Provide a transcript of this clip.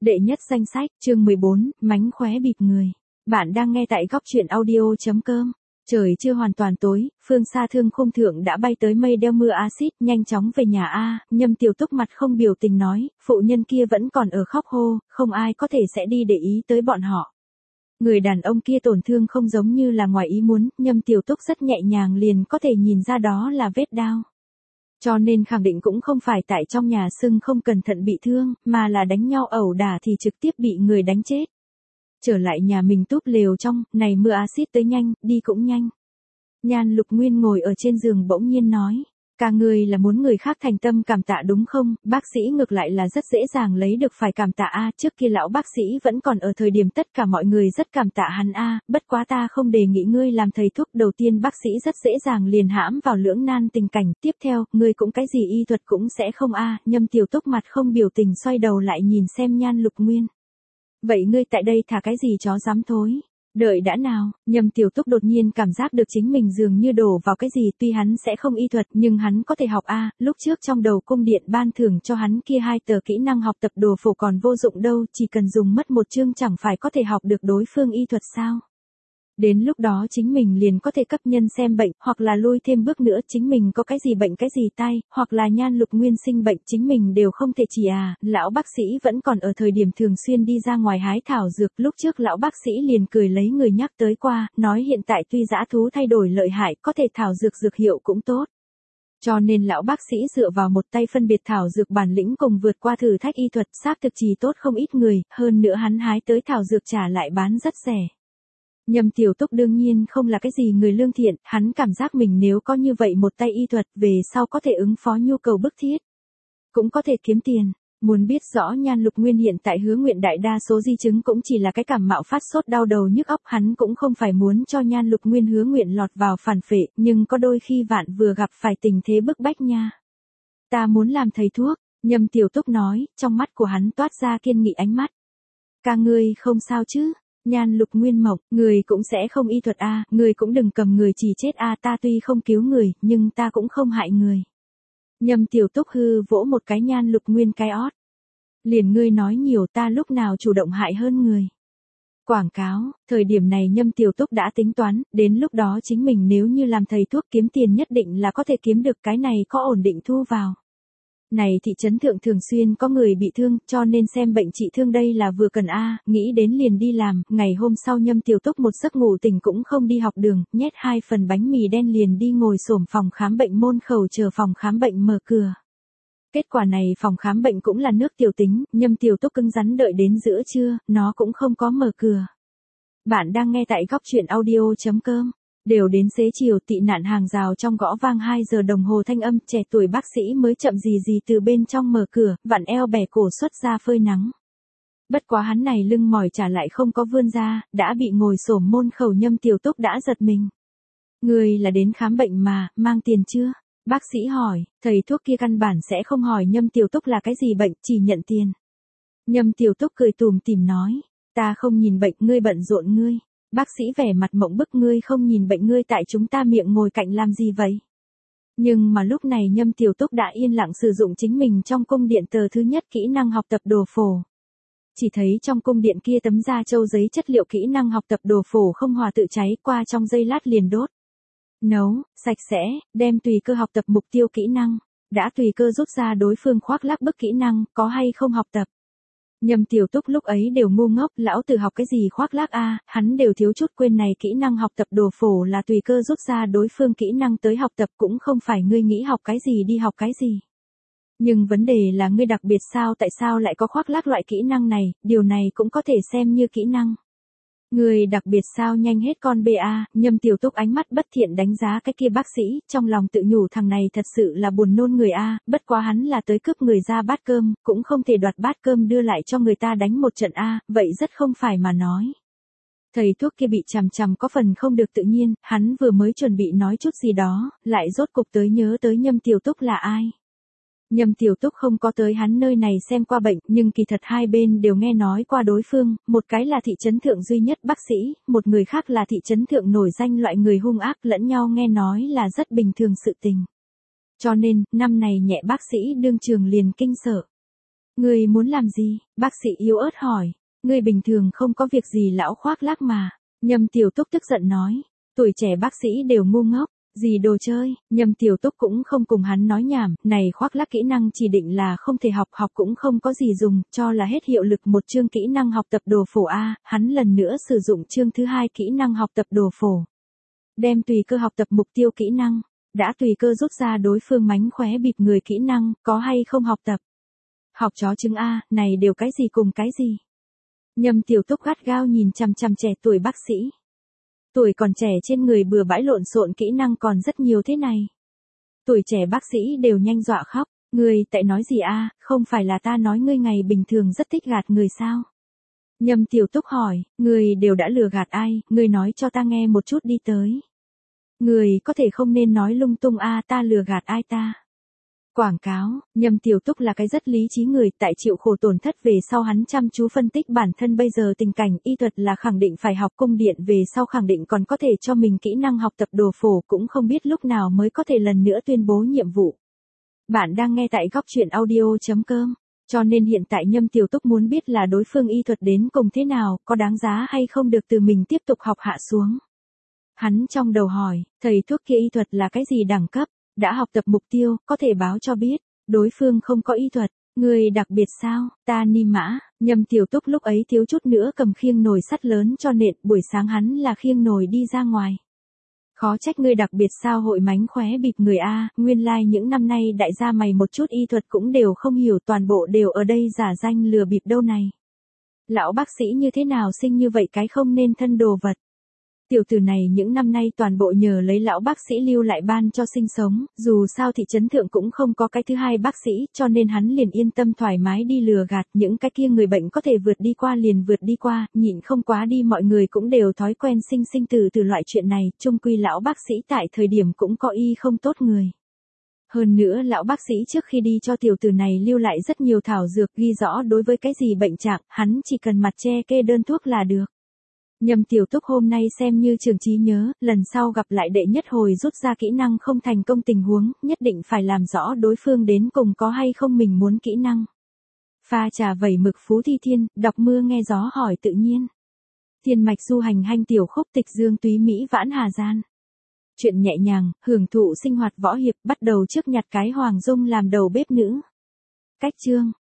Đệ nhất danh sách, chương 14, mánh khóe bịp người. Bạn đang nghe tại góc truyện audio.com. Trời chưa hoàn toàn tối, phương xa thương khung thượng đã bay tới mây đeo mưa axit, nhanh chóng về nhà a. Nhâm Tiểu Túc mặt không biểu tình nói, phụ nhân kia vẫn còn ở khóc hô, không ai có thể sẽ đi để ý tới bọn họ. Người đàn ông kia tổn thương không giống như là ngoài ý muốn, Nhâm Tiểu Túc rất nhẹ nhàng liền có thể nhìn ra đó là vết đao. Cho nên khẳng định cũng không phải tại trong nhà sưng không cẩn thận bị thương, mà là đánh nhau ẩu đả thì trực tiếp bị người đánh chết. Trở lại nhà mình túp lều trong, này mưa axit tới nhanh, đi cũng nhanh. Nhan Lục Nguyên ngồi ở trên giường bỗng nhiên nói, cả người là muốn người khác thành tâm cảm tạ đúng không, bác sĩ ngược lại là rất dễ dàng lấy được phải cảm tạ a. Trước kia lão bác sĩ vẫn còn ở thời điểm tất cả mọi người rất cảm tạ hắn a, bất quá ta không đề nghị ngươi làm thầy thuốc. Đầu tiên bác sĩ rất dễ dàng liền hãm vào lưỡng nan tình cảnh, tiếp theo, ngươi cũng cái gì y thuật cũng sẽ không a. Nhâm Tiểu Túc mặt không biểu tình xoay đầu lại nhìn xem Nhan Lục Nguyên. Vậy ngươi tại đây thả cái gì chó dám thối? Đợi đã nào, Nhâm Tiểu Túc đột nhiên cảm giác được chính mình dường như đổ vào cái gì, tuy hắn sẽ không y thuật nhưng hắn có thể học a. Lúc trước trong đầu cung điện ban thưởng cho hắn kia 2 tờ kỹ năng học tập đồ phổ còn vô dụng đâu, chỉ cần dùng mất một chương chẳng phải có thể học được đối phương y thuật sao? Đến lúc đó chính mình liền có thể cấp nhân xem bệnh, hoặc là lui thêm bước nữa chính mình có cái gì bệnh cái gì tai, hoặc là Nhan Lục Nguyên sinh bệnh chính mình đều không thể chỉ à. Lão bác sĩ vẫn còn ở thời điểm thường xuyên đi ra ngoài hái thảo dược, lúc trước lão bác sĩ liền cười lấy người nhắc tới qua, nói hiện tại tuy dã thú thay đổi lợi hại, có thể thảo dược dược hiệu cũng tốt. Cho nên lão bác sĩ dựa vào một tay phân biệt thảo dược bản lĩnh cùng vượt qua thử thách y thuật, xác thực trì tốt không ít người, hơn nữa hắn hái tới thảo dược trả lại bán rất rẻ. Nhâm Tiểu Túc đương nhiên không là cái gì người lương thiện, hắn cảm giác mình nếu có như vậy một tay y thuật về sau có thể ứng phó nhu cầu bức thiết. Cũng có thể kiếm tiền. Muốn biết rõ Nhan Lục Nguyên hiện tại hứa nguyện đại đa số di chứng cũng chỉ là cái cảm mạo phát sốt đau đầu nhức óc, hắn cũng không phải muốn cho Nhan Lục Nguyên hứa nguyện lọt vào phản phệ, nhưng có đôi khi vạn vừa gặp phải tình thế bức bách nha. Ta muốn làm thầy thuốc, Nhâm Tiểu Túc nói, trong mắt của hắn toát ra kiên nghị ánh mắt. Ca ngươi không sao chứ? Nhan Lục Nguyên mộng, người cũng sẽ không y thuật a, người cũng đừng cầm người chỉ chết a, ta tuy không cứu người, nhưng ta cũng không hại người. Nhâm Tiểu Túc hư vỗ một cái Nhan Lục Nguyên cái ót. Liền ngươi nói nhiều, ta lúc nào chủ động hại hơn người. Quảng cáo, thời điểm này Nhâm Tiểu Túc đã tính toán, đến lúc đó chính mình nếu như làm thầy thuốc kiếm tiền nhất định là có thể kiếm được, cái này có ổn định thu vào. Này thị trấn thượng thường xuyên có người bị thương, cho nên xem bệnh trị thương đây là vừa cần a, nghĩ đến liền đi làm. Ngày hôm sau Nhâm Tiểu Túc một giấc ngủ tỉnh cũng không đi học đường, nhét 2 phần bánh mì đen liền đi ngồi xổm phòng khám bệnh môn khẩu chờ phòng khám bệnh mở cửa. Kết quả này phòng khám bệnh cũng là nước tiểu tính, Nhâm Tiểu Túc cứng rắn đợi đến giữa trưa, nó cũng không có mở cửa. Bạn đang nghe tại góc truyện audio.com. Đều đến xế chiều, tị nạn hàng rào trong gõ vang 2 giờ đồng hồ thanh âm, trẻ tuổi bác sĩ mới chậm gì gì từ bên trong mở cửa, vặn eo bẻ cổ xuất ra phơi nắng. Bất quá hắn này lưng mỏi trả lại không có vươn ra, đã bị ngồi xổm môn khẩu. Nhâm Tiểu Túc đã giật mình. Người là đến khám bệnh mà, mang tiền chưa? Bác sĩ hỏi, thầy thuốc kia căn bản sẽ không hỏi Nhâm Tiểu Túc là cái gì bệnh, chỉ nhận tiền. Nhâm Tiểu Túc cười tủm tỉm nói, ta không nhìn bệnh, ngươi bận rộn ngươi. Bác sĩ vẻ mặt mộng bức, ngươi không nhìn bệnh, ngươi tại chúng ta miệng ngồi cạnh làm gì vậy? Nhưng mà lúc này Nhâm Tiểu Túc đã yên lặng sử dụng chính mình trong cung điện tờ thứ nhất kỹ năng học tập đồ phổ. Chỉ thấy trong cung điện kia tấm da trâu giấy chất liệu kỹ năng học tập đồ phổ không hòa tự cháy qua trong giây lát liền đốt. Nấu, sạch sẽ, đem tùy cơ học tập mục tiêu kỹ năng. Đã tùy cơ rút ra đối phương khoác lác bức kỹ năng, có hay không học tập? Nhâm Tiểu Túc lúc ấy đều ngu ngốc, lão tử học cái gì khoác lác a, hắn đều thiếu chút quên này kỹ năng học tập đồ phổ là tùy cơ rút ra đối phương kỹ năng tới học tập, cũng không phải ngươi nghĩ học cái gì đi học cái gì. Nhưng vấn đề là ngươi đặc biệt sao, tại sao lại có khoác lác loại kỹ năng này, điều này cũng có thể xem như kỹ năng. Người đặc biệt sao, nhanh hết con BA. Nhâm Tiểu Túc ánh mắt bất thiện đánh giá cái kia bác sĩ, trong lòng tự nhủ thằng này thật sự là buồn nôn người a, bất quá hắn là tới cướp người ra bát cơm, cũng không thể đoạt bát cơm đưa lại cho người ta đánh một trận a, vậy rất không phải mà nói. Thầy thuốc kia bị chằm chằm có phần không được tự nhiên, hắn vừa mới chuẩn bị nói chút gì đó, lại rốt cục tới nhớ tới Nhâm Tiểu Túc là ai. Nhâm Tiểu Túc không có tới hắn nơi này xem qua bệnh, nhưng kỳ thật hai bên đều nghe nói qua đối phương, một cái là thị trấn thượng duy nhất bác sĩ, một người khác là thị trấn thượng nổi danh loại người hung ác, lẫn nhau nghe nói là rất bình thường sự tình. Cho nên, năm này nhẹ bác sĩ đương trường liền kinh sợ. Ngươi muốn làm gì? Bác sĩ yếu ớt hỏi. Ngươi bình thường không có việc gì lão khoác lác mà. Nhâm Tiểu Túc tức giận nói. Tuổi trẻ bác sĩ đều ngu ngốc. Gì đồ chơi, Nhâm Tiểu Túc cũng không cùng hắn nói nhảm, này khoác lác kỹ năng chỉ định là không thể học, học cũng không có gì dùng, cho là hết hiệu lực một chương kỹ năng học tập đồ phổ A, hắn lần nữa sử dụng chương thứ hai kỹ năng học tập đồ phổ. Đem tùy cơ học tập mục tiêu kỹ năng, đã tùy cơ rút ra đối phương mánh khóe bịp người kỹ năng, có hay không học tập. Học chó chứng A, này đều cái gì cùng cái gì. Nhâm Tiểu Túc gắt gao nhìn chằm chằm trẻ tuổi bác sĩ. Tuổi còn trẻ trên người bừa bãi lộn xộn kỹ năng còn rất nhiều thế này. Tuổi trẻ bác sĩ đều nhanh dọa khóc. Ngươi tại nói gì a? Không phải là ta nói ngươi ngày bình thường rất thích gạt người sao? Nhâm Tiểu Túc hỏi, ngươi đều đã lừa gạt ai, ngươi nói cho ta nghe một chút đi tới. Ngươi có thể không nên nói lung tung a, ta lừa gạt ai ta? Quảng cáo, Nhâm Tiểu Túc là cái rất lý trí người, tại chịu khổ tổn thất về sau hắn chăm chú phân tích bản thân bây giờ tình cảnh, y thuật là khẳng định phải học, cung điện về sau khẳng định còn có thể cho mình kỹ năng học tập đồ phổ, cũng không biết lúc nào mới có thể lần nữa tuyên bố nhiệm vụ. Bạn đang nghe tại góc truyện audio.com, cho nên hiện tại Nhâm Tiểu Túc muốn biết là đối phương y thuật đến cùng thế nào, có đáng giá hay không được từ mình tiếp tục học hạ xuống. Hắn trong đầu hỏi, thầy thuốc kia y thuật là cái gì đẳng cấp? Đã học tập mục tiêu, có thể báo cho biết, đối phương không có y thuật, người đặc biệt sao, ta ni mã, Nhâm Tiểu Túc lúc ấy thiếu chút nữa cầm khiêng nồi sắt lớn cho nện, buổi sáng hắn là khiêng nồi đi ra ngoài. Khó trách ngươi đặc biệt sao hội mánh khóe bịp người A, nguyên lai những năm nay đại gia mày một chút y thuật cũng đều không hiểu, toàn bộ đều ở đây giả danh lừa bịp đâu này. Lão bác sĩ như thế nào sinh như vậy cái không nên thân đồ vật. Tiểu tử này những năm nay toàn bộ nhờ lấy lão bác sĩ lưu lại ban cho sinh sống, dù sao thị trấn thượng cũng không có cái thứ hai bác sĩ, cho nên hắn liền yên tâm thoải mái đi lừa gạt, những cái kia người bệnh có thể vượt đi qua liền vượt đi qua, nhịn không quá đi, mọi người cũng đều thói quen sinh sinh từ loại chuyện này, chung quy lão bác sĩ tại thời điểm cũng có y không tốt người. Hơn nữa lão bác sĩ trước khi đi cho tiểu tử này lưu lại rất nhiều thảo dược ghi rõ đối với cái gì bệnh trạng, hắn chỉ cần mặt che kê đơn thuốc là được. Nhâm Tiểu Túc hôm nay xem như trường trí nhớ, lần sau gặp lại đệ nhất hồi rút ra kỹ năng không thành công tình huống, nhất định phải làm rõ đối phương đến cùng có hay không mình muốn kỹ năng. Pha trà vẩy mực Phú Thi Thiên, đọc mưa nghe gió hỏi tự nhiên. Thiên mạch du hành hanh tiểu khúc tịch dương túy Mỹ vãn hà gian. Chuyện nhẹ nhàng, hưởng thụ sinh hoạt võ hiệp, bắt đầu trước nhặt cái Hoàng Dung làm đầu bếp nữ. Cách chương.